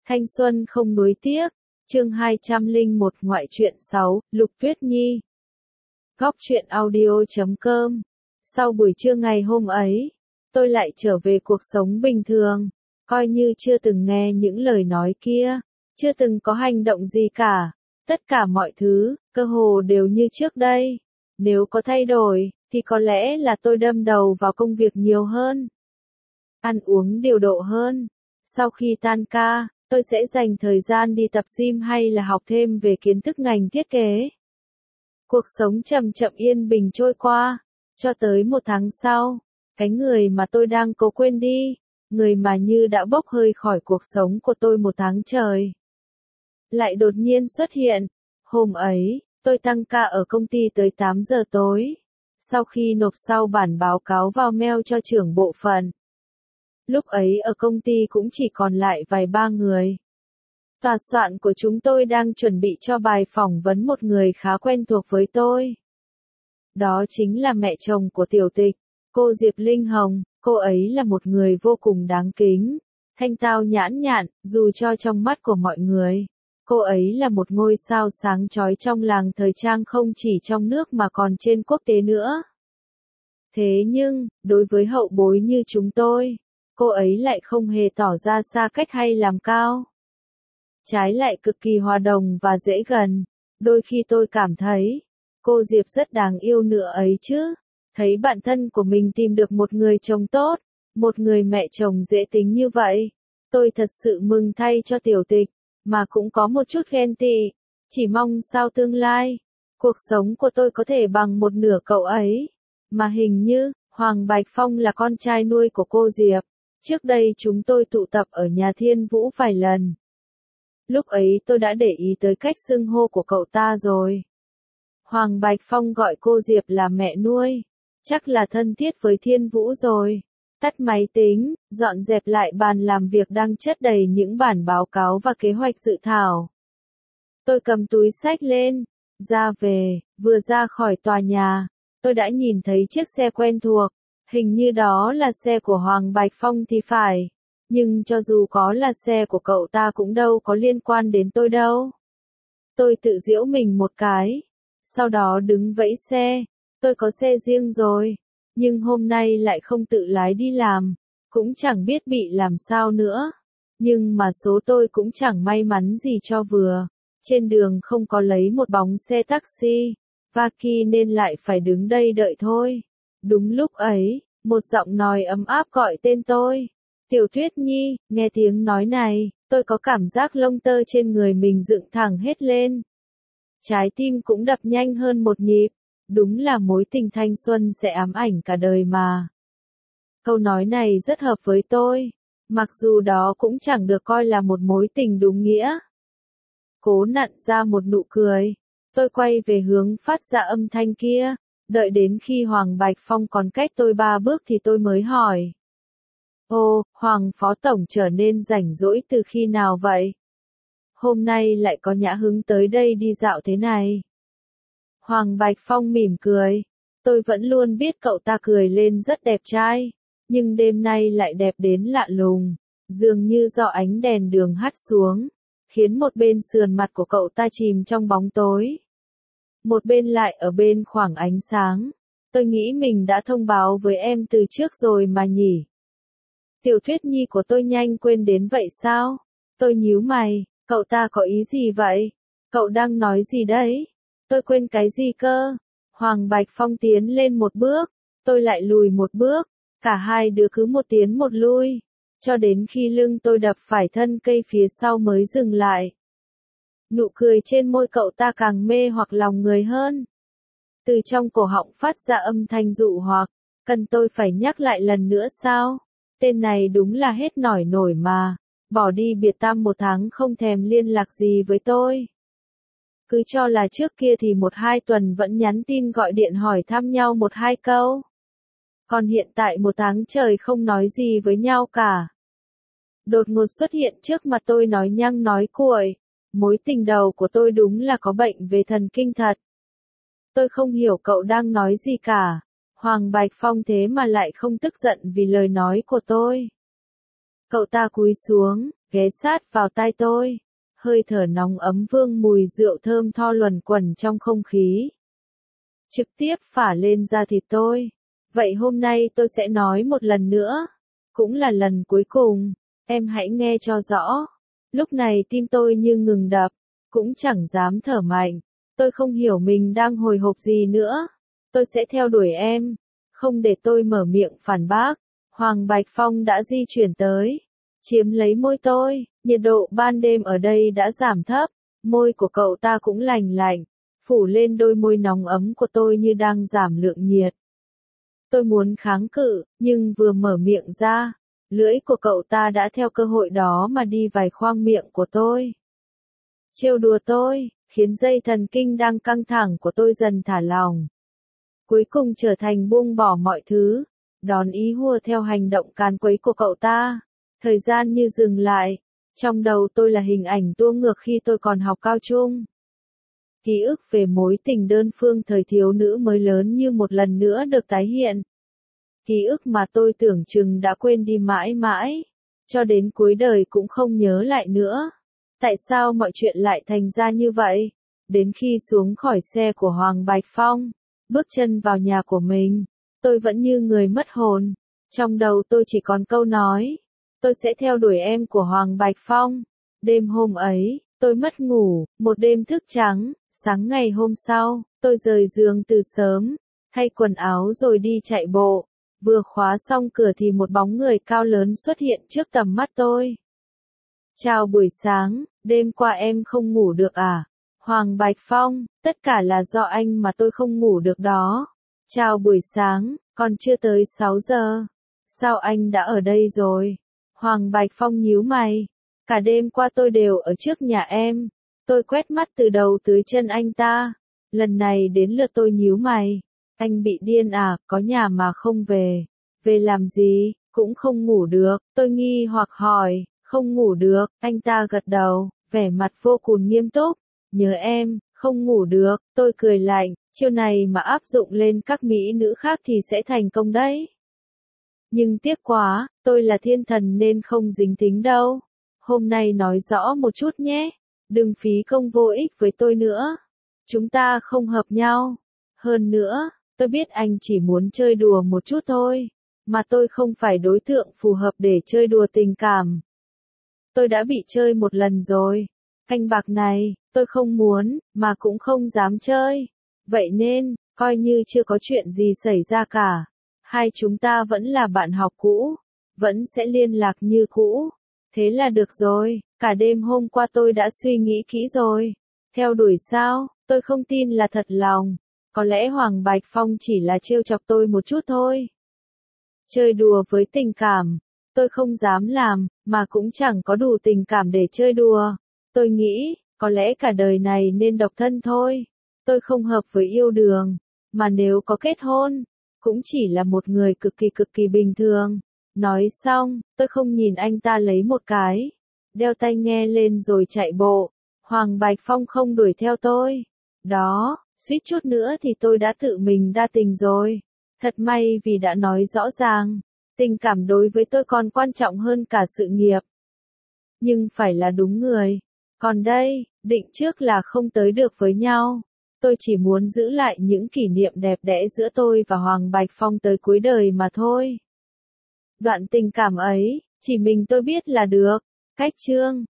Thanh xuân không nuối tiếc, chương 201 ngoại truyện 6, Lục Tuyết Nhi. Góc truyện audio.com. Sau buổi trưa ngày hôm ấy, tôi lại trở về cuộc sống bình thường, coi như chưa từng nghe những lời nói kia, chưa từng có hành động gì cả, tất cả mọi thứ, cơ hồ đều như trước đây. Nếu có thay đổi, thì có lẽ là tôi đâm đầu vào công việc nhiều hơn, ăn uống điều độ hơn. Sau khi tan ca, tôi sẽ dành thời gian đi tập gym hay là học thêm về kiến thức ngành thiết kế. Cuộc sống chậm chậm yên bình trôi qua, cho tới một tháng sau, cái người mà tôi đang cố quên đi, người mà như đã bốc hơi khỏi cuộc sống của tôi một tháng trời, lại đột nhiên xuất hiện. Hôm ấy, tôi tăng ca ở công ty tới 8 giờ tối. Sau khi nộp sau bản báo cáo vào mail cho trưởng bộ phận, lúc ấy ở công ty cũng chỉ còn lại vài ba người. Tòa soạn của chúng tôi đang chuẩn bị cho bài phỏng vấn một người khá quen thuộc với tôi. Đó chính là mẹ chồng của Tiểu Tịch, cô Diệp Linh Hồng. Cô ấy là một người vô cùng đáng kính, thanh tao nhãn nhặn, dù cho trong mắt của mọi người, cô ấy là một ngôi sao sáng chói trong làng thời trang không chỉ trong nước mà còn trên quốc tế nữa. Thế nhưng, đối với hậu bối như chúng tôi, cô ấy lại không hề tỏ ra xa cách hay làm cao. Trái lại cực kỳ hòa đồng và dễ gần. Đôi khi tôi cảm thấy, cô Diệp rất đáng yêu nữa ấy chứ. Thấy bạn thân của mình tìm được một người chồng tốt, một người mẹ chồng dễ tính như vậy. Tôi thật sự mừng thay cho Tiểu Tịch, mà cũng có một chút ghen tị. Chỉ mong sao tương lai, cuộc sống của tôi có thể bằng một nửa cậu ấy. Mà hình như, Hoàng Bạch Phong là con trai nuôi của cô Diệp. Trước đây chúng tôi tụ tập ở nhà Thiên Vũ vài lần. Lúc ấy tôi đã để ý tới cách xưng hô của cậu ta rồi. Hoàng Bạch Phong gọi cô Diệp là mẹ nuôi. Chắc là thân thiết với Thiên Vũ rồi. Tắt máy tính, dọn dẹp lại bàn làm việc đang chất đầy những bản báo cáo và kế hoạch dự thảo. Tôi cầm túi xách lên, ra về, vừa ra khỏi tòa nhà, tôi đã nhìn thấy chiếc xe quen thuộc. Hình như đó là xe của Hoàng Bạch Phong thì phải. Nhưng cho dù có là xe của cậu ta cũng đâu có liên quan đến tôi đâu. Tôi tự giễu mình một cái. Sau đó đứng vẫy xe. Tôi có xe riêng rồi. Nhưng hôm nay lại không tự lái đi làm. Cũng chẳng biết bị làm sao nữa. Nhưng mà số tôi cũng chẳng may mắn gì cho vừa. Trên đường không có lấy một bóng xe taxi. Vaki nên lại phải đứng đây đợi thôi. Đúng lúc ấy, một giọng nói ấm áp gọi tên tôi. Tiểu Tuyết Nhi. Nghe tiếng nói này, tôi có cảm giác lông tơ trên người mình dựng thẳng hết lên. Trái tim cũng đập nhanh hơn một nhịp. Đúng là mối tình thanh xuân sẽ ám ảnh cả đời mà. Câu nói này rất hợp với tôi. Mặc dù đó cũng chẳng được coi là một mối tình đúng nghĩa. Cố nặn ra một nụ cười. Tôi quay về hướng phát ra âm thanh kia. Đợi đến khi Hoàng Bạch Phong còn cách tôi 3 bước thì tôi mới hỏi. Ồ, Hoàng Phó Tổng trở nên rảnh rỗi từ khi nào vậy? Hôm nay lại có nhã hứng tới đây đi dạo thế này. Hoàng Bạch Phong mỉm cười. Tôi vẫn luôn biết cậu ta cười lên rất đẹp trai. Nhưng đêm nay lại đẹp đến lạ lùng. Dường như do ánh đèn đường hắt xuống. Khiến một bên sườn mặt của cậu ta chìm trong bóng tối. Một bên lại ở bên khoảng ánh sáng. Tôi nghĩ mình đã thông báo với em từ trước rồi mà nhỉ. Tiểu Tuyết Nhi của tôi nhanh quên đến vậy sao? Tôi nhíu mày, cậu ta có ý gì vậy? Cậu đang nói gì đấy? Tôi quên cái gì cơ? Hoàng Bạch Phong tiến lên một bước, tôi lại lùi một bước, cả hai đứa cứ một tiến một lui, cho đến khi lưng tôi đập phải thân cây phía sau mới dừng lại. Nụ cười trên môi cậu ta càng mê hoặc lòng người hơn. Từ trong cổ họng phát ra âm thanh dụ hoặc, cần tôi phải nhắc lại lần nữa sao? Tên này đúng là hết nổi nổi mà, bỏ đi biệt tăm một tháng không thèm liên lạc gì với tôi. Cứ cho là trước kia thì 1-2 tuần vẫn nhắn tin gọi điện hỏi thăm nhau 1-2 câu. Còn hiện tại 1 tháng trời không nói gì với nhau cả. Đột ngột xuất hiện trước mặt tôi nói nhăng nói cuội. Mối tình đầu của tôi đúng là có bệnh về thần kinh thật. Tôi không hiểu cậu đang nói gì cả. Hoàng Bạch Phong thế mà lại không tức giận vì lời nói của tôi. Cậu ta cúi xuống, ghé sát vào tai tôi. Hơi thở nóng ấm vương mùi rượu thơm tho luẩn quẩn trong không khí. Trực tiếp phả lên da thịt tôi. Vậy hôm nay tôi sẽ nói một lần nữa. Cũng là lần cuối cùng. Em hãy nghe cho rõ. Lúc này tim tôi như ngừng đập. Cũng chẳng dám thở mạnh. Tôi không hiểu mình đang hồi hộp gì nữa. Tôi sẽ theo đuổi em. Không để tôi mở miệng phản bác. Hoàng Bạch Phong đã di chuyển tới. Chiếm lấy môi tôi. Nhiệt độ ban đêm ở đây đã giảm thấp. Môi của cậu ta cũng lành lạnh. Phủ lên đôi môi nóng ấm của tôi như đang giảm lượng nhiệt. Tôi muốn kháng cự, nhưng vừa mở miệng ra, lưỡi của cậu ta đã theo cơ hội đó mà đi vài khoang miệng của tôi. Trêu đùa tôi, khiến dây thần kinh đang căng thẳng của tôi dần thả lỏng. Cuối cùng trở thành buông bỏ mọi thứ, đón ý hùa theo hành động càn quấy của cậu ta. Thời gian như dừng lại, trong đầu tôi là hình ảnh tua ngược khi tôi còn học cao trung. Ký ức về mối tình đơn phương thời thiếu nữ mới lớn như một lần nữa được tái hiện. Ký ức mà tôi tưởng chừng đã quên đi mãi mãi, cho đến cuối đời cũng không nhớ lại nữa. Tại sao mọi chuyện lại thành ra như vậy? Đến khi xuống khỏi xe của Hoàng Bạch Phong, bước chân vào nhà của mình, tôi vẫn như người mất hồn. Trong đầu tôi chỉ còn câu nói, tôi sẽ theo đuổi em của Hoàng Bạch Phong. Đêm hôm ấy, tôi mất ngủ, một đêm thức trắng. Sáng ngày hôm sau, tôi rời giường từ sớm, thay quần áo rồi đi chạy bộ. Vừa khóa xong cửa thì một bóng người cao lớn xuất hiện trước tầm mắt tôi. Chào buổi sáng, đêm qua em không ngủ được à? Hoàng Bạch Phong, tất cả là do anh mà tôi không ngủ được đó. Chào buổi sáng, còn chưa tới 6 giờ. Sao anh đã ở đây rồi? Hoàng Bạch Phong nhíu mày. Cả đêm qua tôi đều ở trước nhà em. Tôi quét mắt từ đầu tới chân anh ta. Lần này đến lượt tôi nhíu mày. Anh bị điên à, có nhà mà không về. Về làm gì, cũng không ngủ được. Tôi nghi hoặc hỏi, không ngủ được. Anh ta gật đầu, vẻ mặt vô cùng nghiêm túc. Nhớ em, không ngủ được. Tôi cười lạnh, chiêu này mà áp dụng lên các mỹ nữ khác thì sẽ thành công đấy. Nhưng tiếc quá, tôi là thiên thần nên không dính tính đâu. Hôm nay nói rõ một chút nhé. Đừng phí công vô ích với tôi nữa. Chúng ta không hợp nhau. Hơn nữa, tôi biết anh chỉ muốn chơi đùa một chút thôi. Mà tôi không phải đối tượng phù hợp để chơi đùa tình cảm. Tôi đã bị chơi một lần rồi. Canh bạc này, tôi không muốn, mà cũng không dám chơi. Vậy nên, coi như chưa có chuyện gì xảy ra cả. Hai chúng ta vẫn là bạn học cũ. Vẫn sẽ liên lạc như cũ. Thế là được rồi. Cả đêm hôm qua tôi đã suy nghĩ kỹ rồi. Theo đuổi sao, tôi không tin là thật lòng. Có lẽ Hoàng Bạch Phong chỉ là trêu chọc tôi một chút thôi. Chơi đùa với tình cảm, tôi không dám làm, mà cũng chẳng có đủ tình cảm để chơi đùa. Tôi nghĩ, có lẽ cả đời này nên độc thân thôi. Tôi không hợp với yêu đương, mà nếu có kết hôn, cũng chỉ là một người cực kỳ bình thường. Nói xong, tôi không nhìn anh ta lấy một cái. Đeo tai nghe lên rồi chạy bộ. Hoàng Bạch Phong không đuổi theo tôi. Đó, suýt chút nữa thì tôi đã tự mình đa tình rồi. Thật may vì đã nói rõ ràng. Tình cảm đối với tôi còn quan trọng hơn cả sự nghiệp. Nhưng phải là đúng người. Còn đây, định trước là không tới được với nhau. Tôi chỉ muốn giữ lại những kỷ niệm đẹp đẽ giữa tôi và Hoàng Bạch Phong tới cuối đời mà thôi. Đoạn tình cảm ấy, chỉ mình tôi biết là được. Cách chương